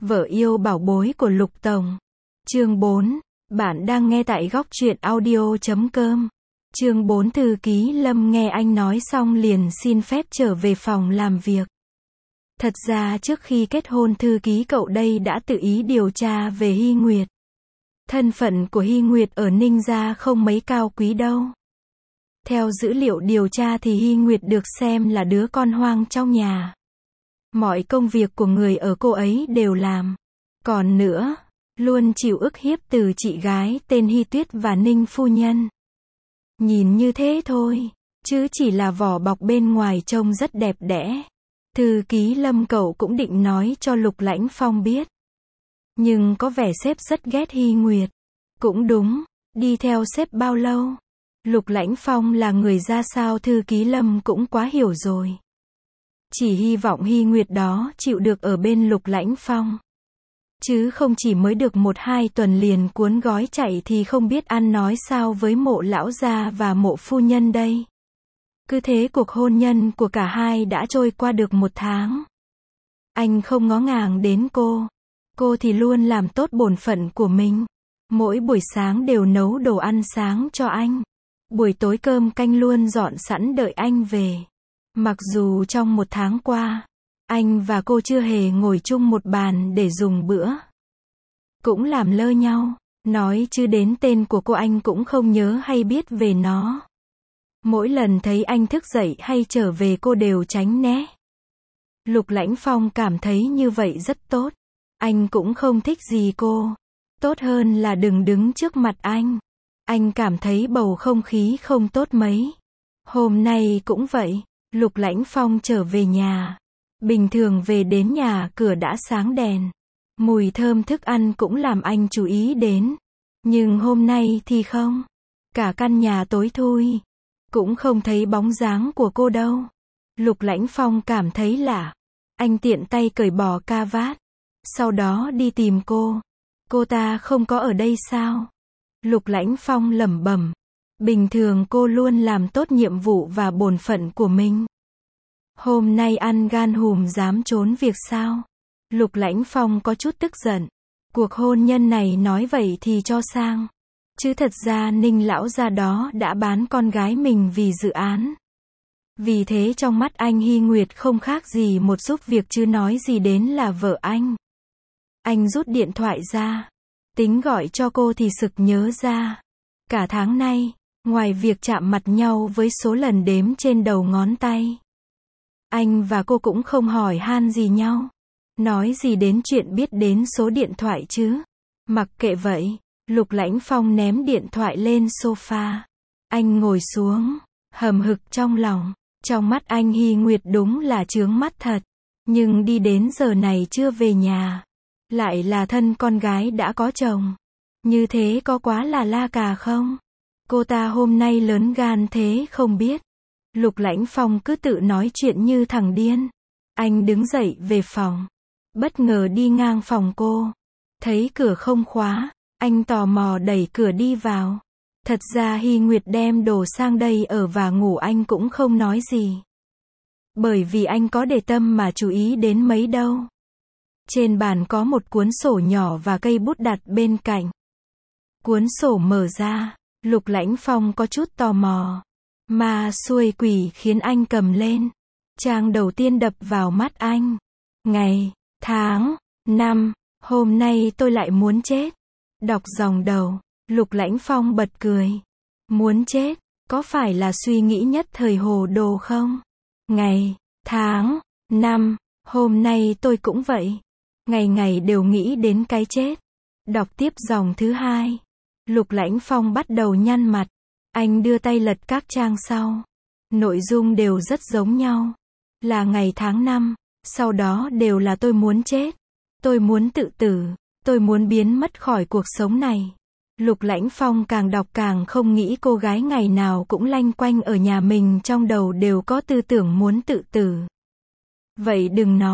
Vợ yêu bảo bối của Lục Tổng. Chương 4. Bạn đang nghe tại góc truyện audio.com. Chương 4. Thư ký Lâm nghe anh nói xong liền xin phép trở về phòng làm việc. Thật ra trước khi kết hôn thư ký cậu đây đã tự ý điều tra về Hy Nguyệt. Thân phận của Hy Nguyệt ở Ninh gia không mấy cao quý đâu. Theo dữ liệu điều tra thì Hy Nguyệt được xem là đứa con hoang trong nhà. Mọi công việc của người ở cô ấy đều làm. Còn nữa, luôn chịu ức hiếp từ chị gái tên Hy Tuyết và Ninh phu nhân. Nhìn như thế thôi, chứ chỉ là vỏ bọc bên ngoài trông rất đẹp đẽ. Thư ký Lâm cậu cũng định nói cho Lục Lãnh Phong biết. Nhưng có vẻ sếp rất ghét Hy Nguyệt. Cũng đúng, đi theo sếp bao lâu? Lục Lãnh Phong là người ra sao thư ký Lâm cũng quá hiểu rồi. Chỉ hy vọng Hy Nguyệt đó chịu được ở bên Lục Lãnh Phong. Chứ không chỉ mới được 1-2 tuần liền cuốn gói chạy thì không biết ăn nói sao với Mộ lão gia và Mộ phu nhân đây. Cứ thế cuộc hôn nhân của cả hai đã trôi qua được 1 tháng. Anh không ngó ngàng đến cô thì luôn làm tốt bổn phận của mình. Mỗi buổi sáng đều nấu đồ ăn sáng cho anh. Buổi tối cơm canh luôn dọn sẵn đợi anh về. Mặc dù trong 1 tháng qua, anh và cô chưa hề ngồi chung một bàn để dùng bữa. Cũng làm lơ nhau, nói chứ đến tên của cô anh cũng không nhớ hay biết về nó. Mỗi lần thấy anh thức dậy hay trở về cô đều tránh né. Lục Lãnh Phong cảm thấy như vậy rất tốt. Anh cũng không thích gì cô. Tốt hơn là đừng đứng trước mặt anh. Anh cảm thấy bầu không khí không tốt mấy. Hôm nay cũng vậy. Lục Lãnh Phong trở về nhà. Bình thường về đến nhà cửa đã sáng đèn. Mùi thơm thức ăn cũng làm anh chú ý đến. Nhưng hôm nay thì không. Cả căn nhà tối thui. Cũng không thấy bóng dáng của cô đâu. Lục Lãnh Phong cảm thấy lạ. Anh tiện tay cởi bỏ ca vát. Sau đó đi tìm cô. Cô ta không có ở đây sao? Lục Lãnh Phong lẩm bẩm. Bình thường cô luôn làm tốt nhiệm vụ và bổn phận của mình. Hôm nay ăn gan hùm dám trốn việc sao? Lục Lãnh Phong có chút tức giận. Cuộc hôn nhân này nói vậy thì cho sang. Chứ thật ra Ninh lão gia đó đã bán con gái mình vì dự án. Vì thế trong mắt anh Hy Nguyệt không khác gì một giúp việc chứ nói gì đến là vợ anh. Anh rút điện thoại ra. Tính gọi cho cô thì sực nhớ ra. Cả tháng nay, ngoài việc chạm mặt nhau với số lần đếm trên đầu ngón tay. Anh và cô cũng không hỏi han gì nhau. Nói gì đến chuyện biết đến số điện thoại chứ. Mặc kệ vậy, Lục Lãnh Phong ném điện thoại lên sofa. Anh ngồi xuống, hầm hực trong lòng. Trong mắt anh Hy Nguyệt đúng là chướng mắt thật. Nhưng đi đến giờ này chưa về nhà. Lại là thân con gái đã có chồng. Như thế có quá là la cà không? Cô ta hôm nay lớn gan thế không biết. Lục Lãnh Phong cứ tự nói chuyện như thằng điên. Anh đứng dậy về phòng. Bất ngờ đi ngang phòng cô. Thấy cửa không khóa. Anh tò mò đẩy cửa đi vào. Thật ra Hy Nguyệt đem đồ sang đây ở và ngủ anh cũng không nói gì. Bởi vì anh có để tâm mà chú ý đến mấy đâu. Trên bàn có một cuốn sổ nhỏ và cây bút đặt bên cạnh. Cuốn sổ mở ra. Lục Lãnh Phong có chút tò mò. Ma xuôi quỷ khiến anh cầm lên. Trang đầu tiên đập vào mắt anh. Ngày, tháng, năm, hôm nay tôi lại muốn chết. Đọc dòng đầu, Lục Lãnh Phong bật cười. Muốn chết, có phải là suy nghĩ nhất thời hồ đồ không? Ngày, tháng, năm, hôm nay tôi cũng vậy. Ngày ngày đều nghĩ đến cái chết. Đọc tiếp dòng thứ 2. Lục Lãnh Phong bắt đầu nhăn mặt. Anh đưa tay lật các trang sau. Nội dung đều rất giống nhau. Là ngày tháng năm, sau đó đều là tôi muốn chết. Tôi muốn tự tử. Tôi muốn biến mất khỏi cuộc sống này. Lục Lãnh Phong càng đọc càng không nghĩ cô gái ngày nào cũng lanh quanh ở nhà mình trong đầu đều có tư tưởng muốn tự tử. Vậy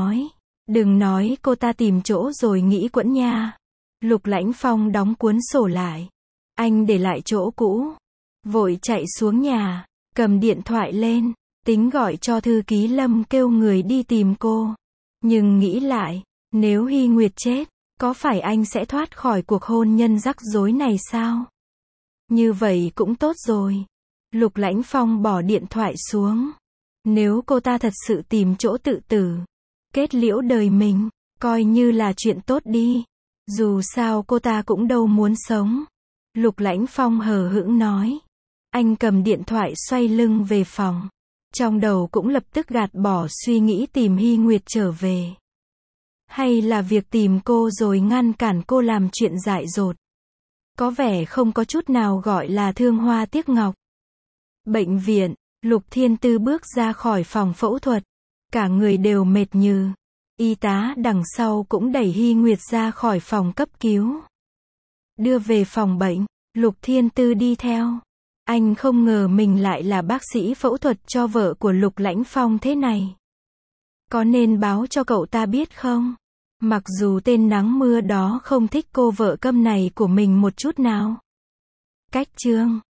đừng nói cô ta tìm chỗ rồi nghĩ quẫn nha. Lục Lãnh Phong đóng cuốn sổ lại. Anh để lại chỗ cũ. Vội chạy xuống nhà, cầm điện thoại lên, tính gọi cho thư ký Lâm kêu người đi tìm cô. Nhưng nghĩ lại, Nếu Hy Nguyệt chết, có phải anh sẽ thoát khỏi cuộc hôn nhân rắc rối này sao? Như vậy cũng tốt rồi. Lục Lãnh Phong bỏ điện thoại xuống. Nếu cô ta thật sự tìm chỗ tự tử, kết liễu đời mình, coi như là chuyện tốt đi. Dù sao cô ta cũng đâu muốn sống. Lục Lãnh Phong hờ hững nói. Anh cầm điện thoại xoay lưng về phòng. Trong đầu cũng lập tức gạt bỏ suy nghĩ tìm Hy Nguyệt trở về. Hay là việc tìm cô rồi ngăn cản cô làm chuyện dại dột. Có vẻ không có chút nào gọi là thương hoa tiếc ngọc. Bệnh viện, Lục Thiên Tư bước ra khỏi phòng phẫu thuật. Cả người đều mệt nhừ. Y tá đằng sau cũng đẩy Hy Nguyệt ra khỏi phòng cấp cứu. Đưa về phòng bệnh, Lục Thiên Tư đi theo. Anh không ngờ mình lại là bác sĩ phẫu thuật cho vợ của Lục Lãnh Phong thế này. Có nên báo cho cậu ta biết không? Mặc dù tên nắng mưa đó không thích cô vợ câm này của mình một chút nào. Cách chương